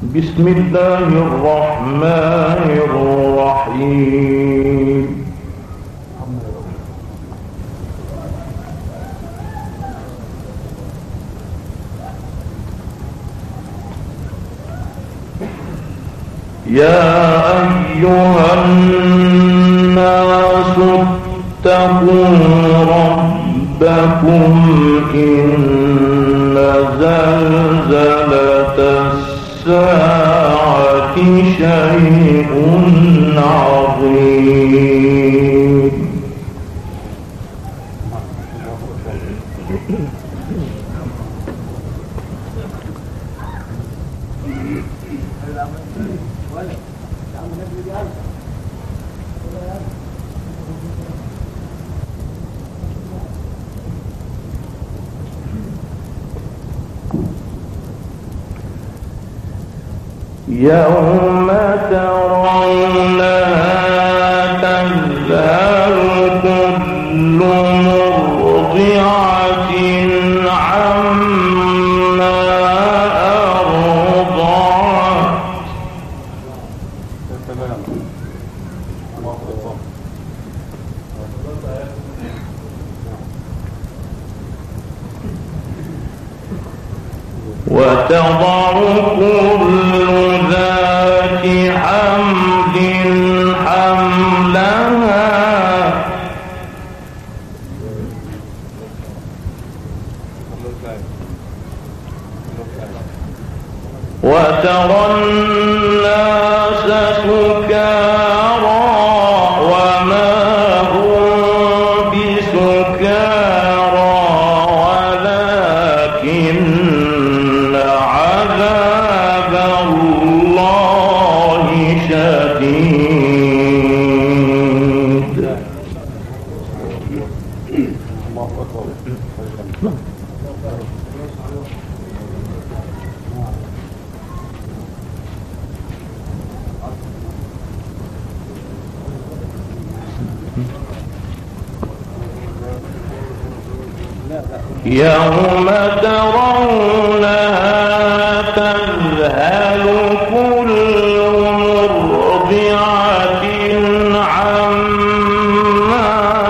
بسم الله الرحمن الرحيم. يا أيها الناس اتقوا ربكم إن زلزلة الساعة شيء عظيم. يوم ترونها تذهل كل مرضعة عما أرضعت وتضع كل ذات حمل حملها وترى الناس سكارى وما هم بسكارى ولكن عذاب الله شديد. يوم ترونها تذهل كل مرضعة عما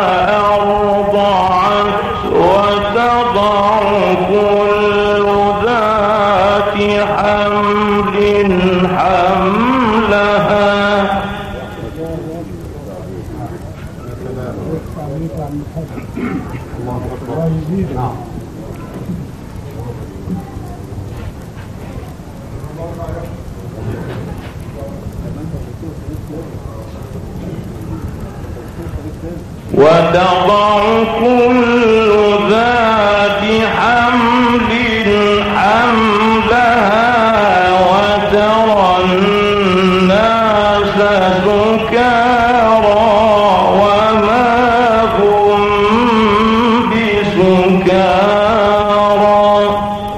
أرضعت وتضع كل ذات حمل حملها وتضع كل ذات حمل حملها وترى الناس سكارى وما هم بسكارى.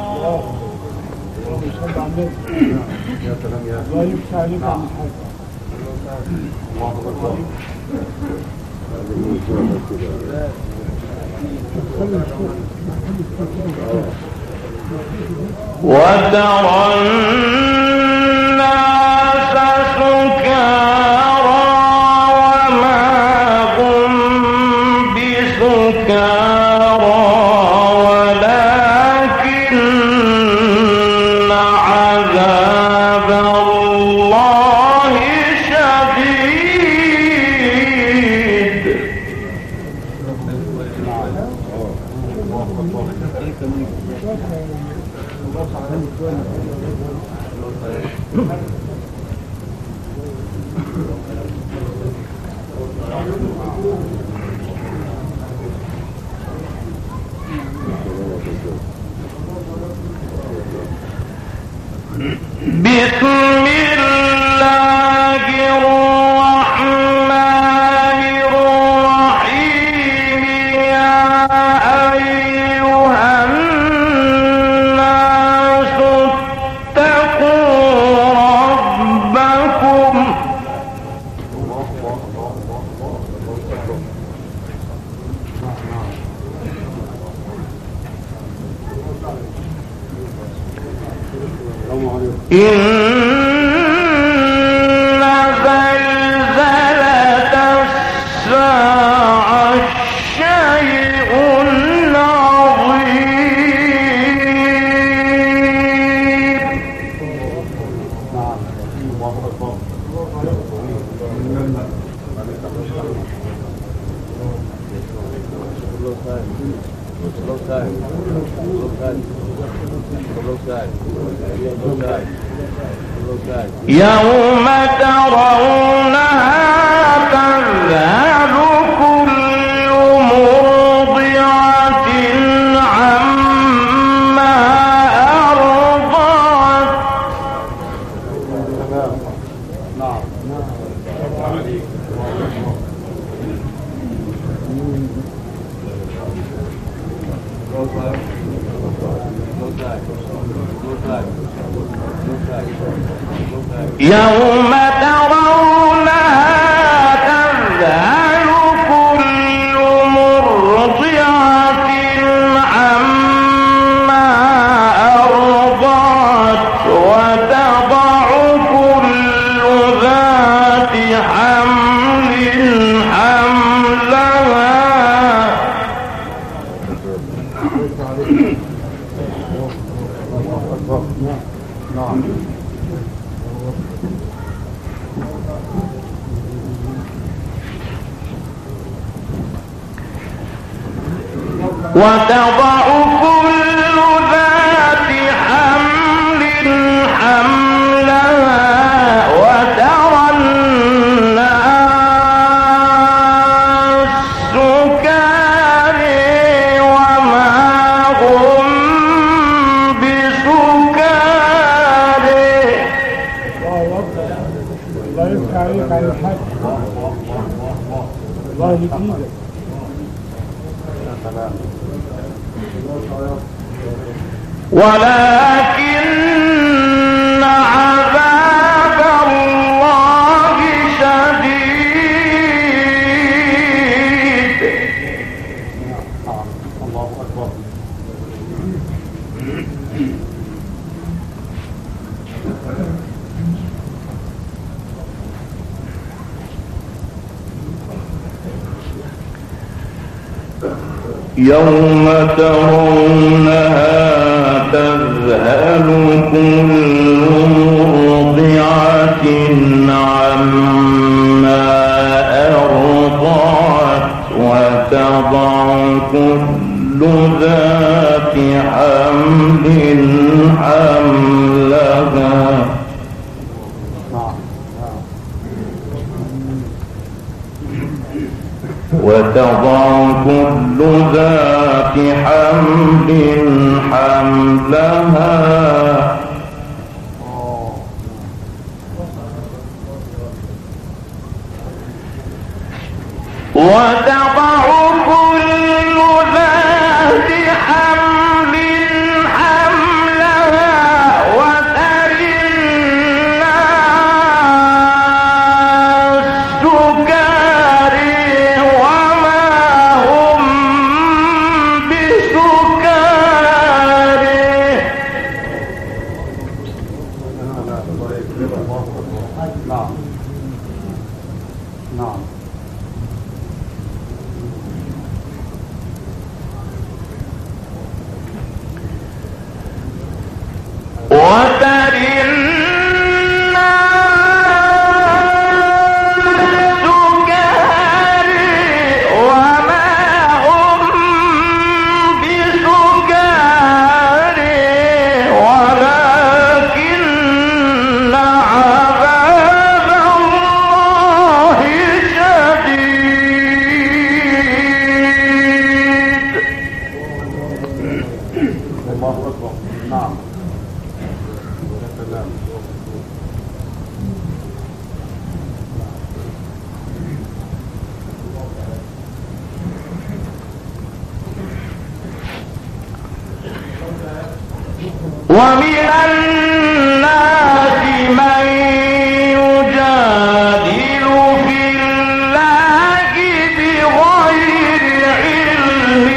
وترى الناس سكارى وما هم بسكارى ولكن عذاب الله شديد. بسم الله الرحمن الرحيم. يا أيها الناس اتقوا ربكم إن يوم ترونها تذهل كل مرضعة عما أرضعت يوم ترونها تذهل كل مرضعة عما أرضعت وتضع كل ذات حمل حملها وتضع كل ذات حمل حملها وترى الناس سكارى وما هم بسكارى. الله يفتح عليك على الحج. الله يجزيك. ولكن عذاب الله شديد. الله أكبر. يوم ترونها تذهل كل مرضعة عما أرضعت وتضع كل ذات حمل حملها وتضع كل ذات حمل حملها وتضع كل ذات حمل حملها وترى الناس سكارى وما هم بسكارى. نعم. وترى الناس سكارى وما هم بسكارى ولكن عذاب الله شديد. الله أكبر. نعم. ومن الناس من يجادل في الله بغير علم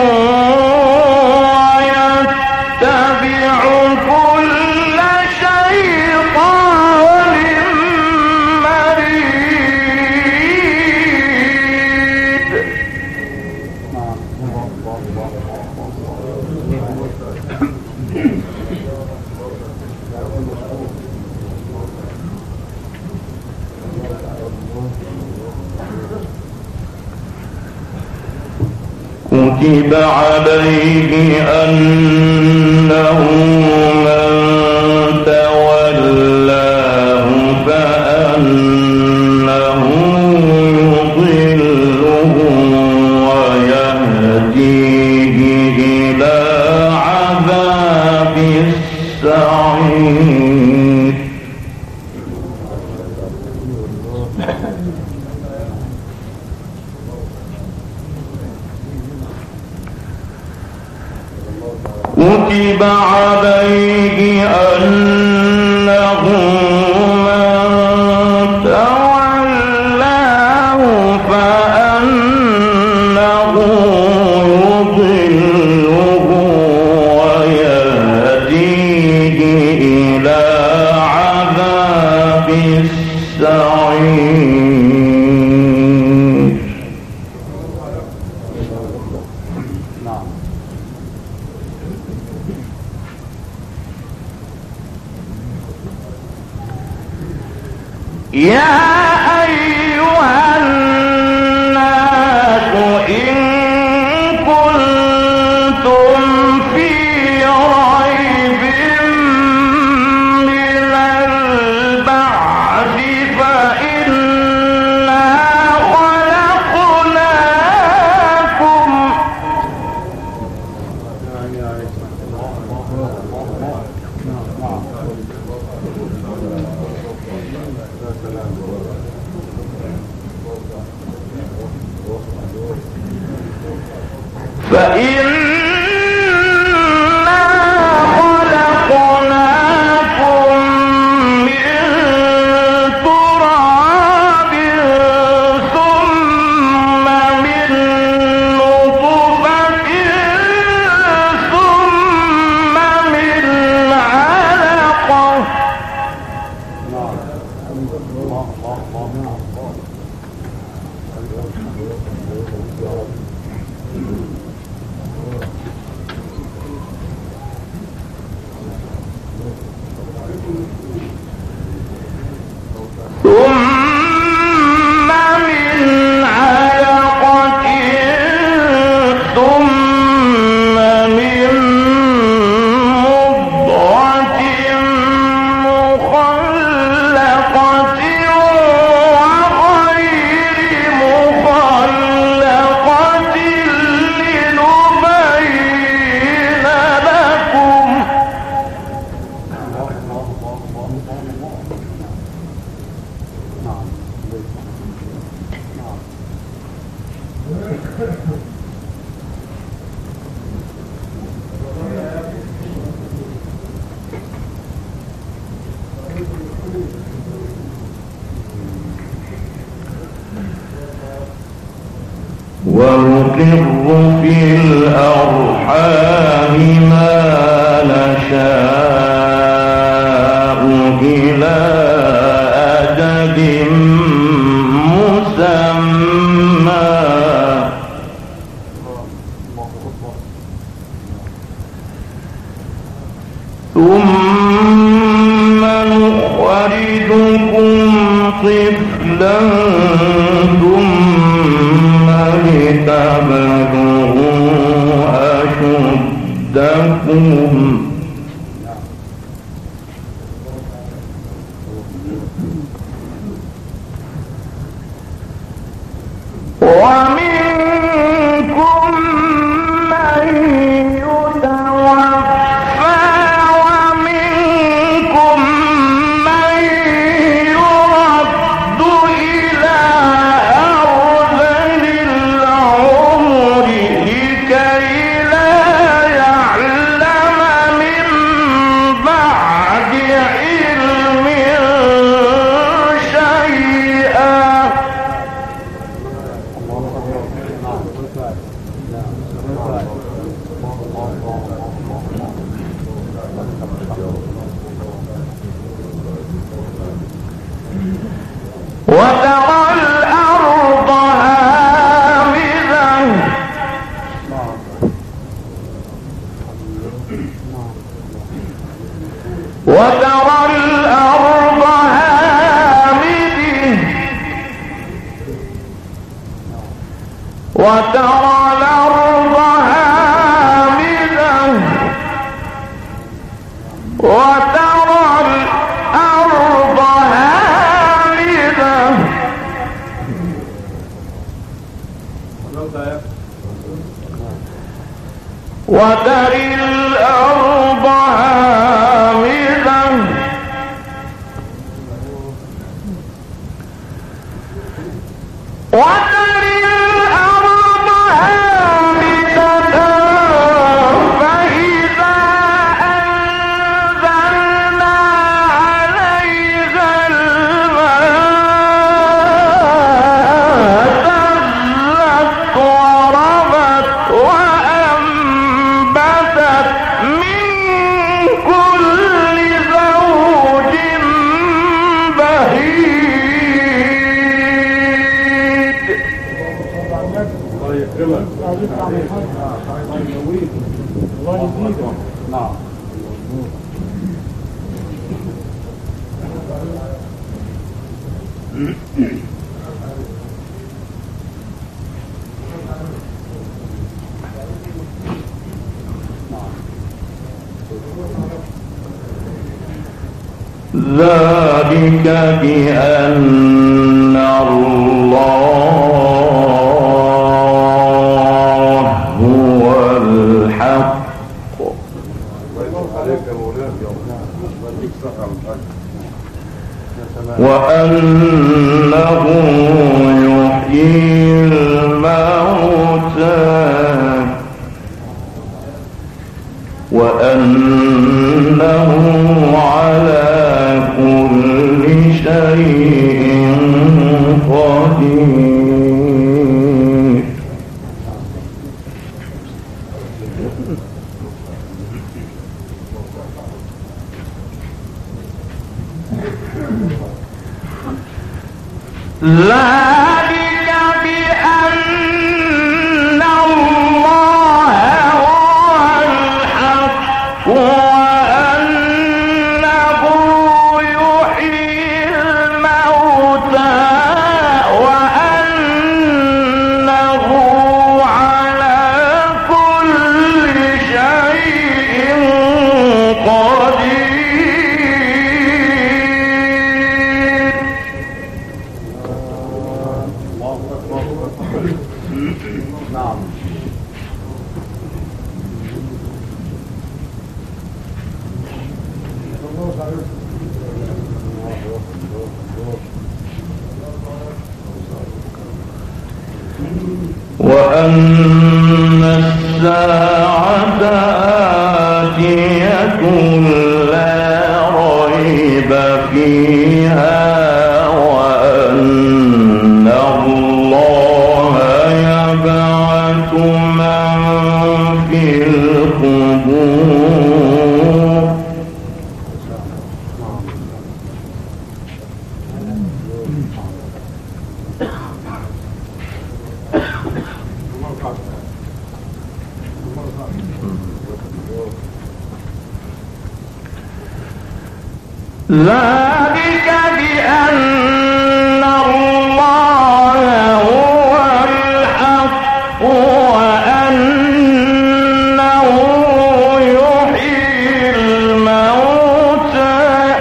ويتبع كل شيطان مريد. كتب عليه أنه من تولاه فأنه يضله ويهديه إلى عذاب السعير. كتب عليه أنه من تولاه فأنه يضله ويهديه إلى عذاب السعير. يا أيها الناس إن كنتم في ريب من البعث فإنا خلقناكم من تراب ثم من نطفة ثم من علقة ثم من علقة ثم من مضغة مخلقة وغير مخلقة لنبين لكم. ونقر في الأرحام ما نشاء إلى أجل مسمى ثم نخرجكم طفلا ثم لتبلغوا أشدكم ومنكم من يتوفى ومنكم من يرد إلى أرذل العمر لكي لا يعلم من بعد علم شيئا. وترى الأرض هامدة وترى الأرض هامدة وترى الأرض وترى الأرض هامدة وترى الأرض هامدة وترى الأرض هامدة فإذا أنزلنا عليها الماء اهتزت وربت وأنبتت من كل زوج بهيج. الله يكرمك. الله يزيدك. نعم. ذلك بأن الله هو الحق وأنه يحيي الموتى وأنه على كل شيء قدير. ذلك بأن الله هو الحق وأنه يحيي الموتى وأنه على كل شيء قدير. نعم. وأن الساعة آتية لا ريب فيها وأن الله يبعث من في القبور. ذلك بأن الله هو الحق وأنه يحيي الموتى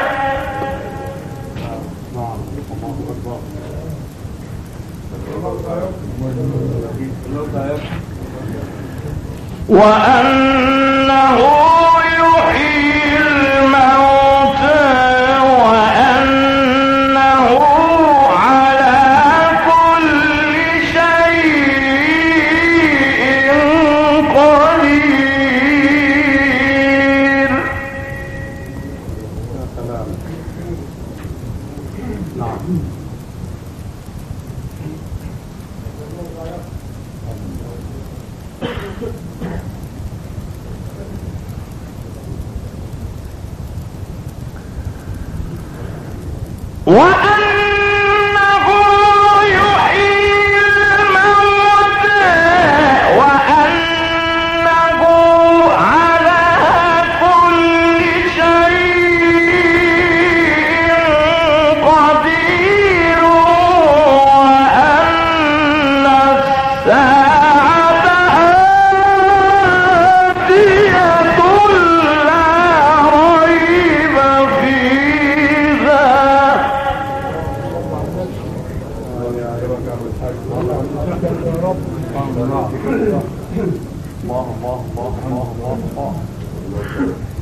وأنه يحيي الموتى وأنه على كل شيء قدير. نعم. وأنه يحيي الموتى وأنه على كل شيء قدير وأن الساعة آتية لا ريب يا رب الله الله الله الله الله